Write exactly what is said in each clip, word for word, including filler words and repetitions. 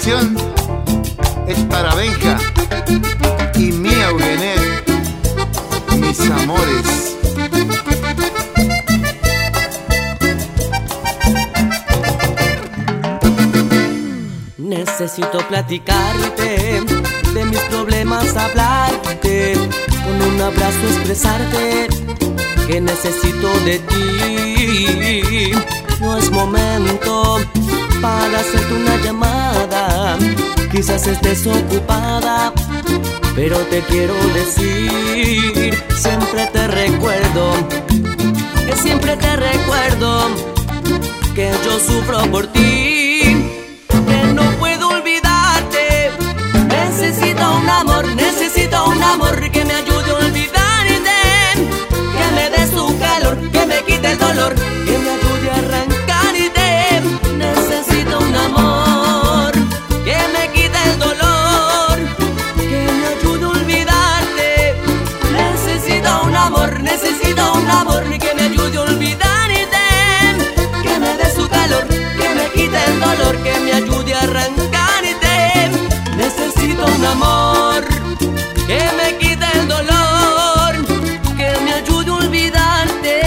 canción es para Benja y Mía Eugenet, mis amores. Necesito platicarte de mis problemas, hablarte, con un abrazo expresarte que necesito de ti. No es momento para hacerte una llamada, quizás estés ocupada, pero te quiero decir, siempre te recuerdo, que siempre te recuerdo, que yo sufro por ti, que no puedo olvidarte. Necesito un amor, necesito un amor que me ayude a olvidarte, que me dé su calor, que me quite el dolor, que me ayude a arrancarte. Necesito un amor que me quite el dolor, que me ayude a olvidarte. Necesito un amor, necesito un amor que me ayude a olvidarte, que me dé su calor, que me quite el dolor, que me ayude a arrancarte. Necesito un amor que me quite el dolor, que me ayude a olvidarte.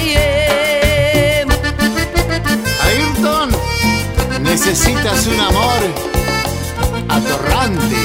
Ayrton, necesitas un amor atorrante.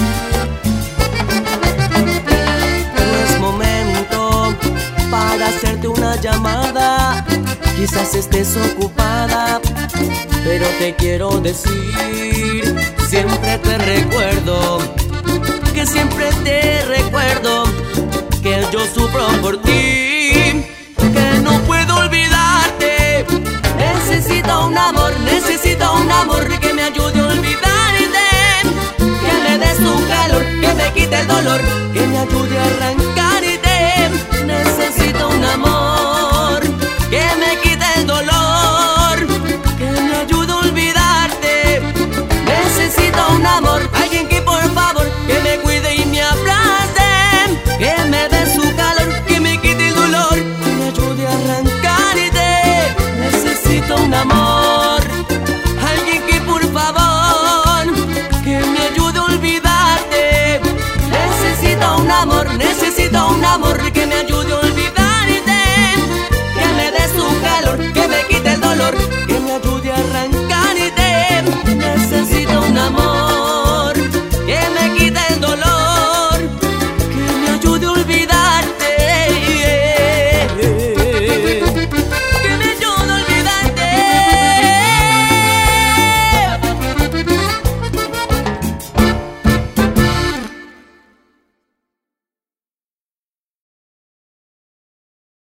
No es momento para hacerte una llamada, quizás estés ocupada, pero te quiero decir, siempre te recuerdo, que siempre te recuerdo, que yo sufro por ti, que no puedo olvidarte. Necesito un amor, necesito un amor que me ayude a olvidarte, que me dé su calor, que me quite el dolor,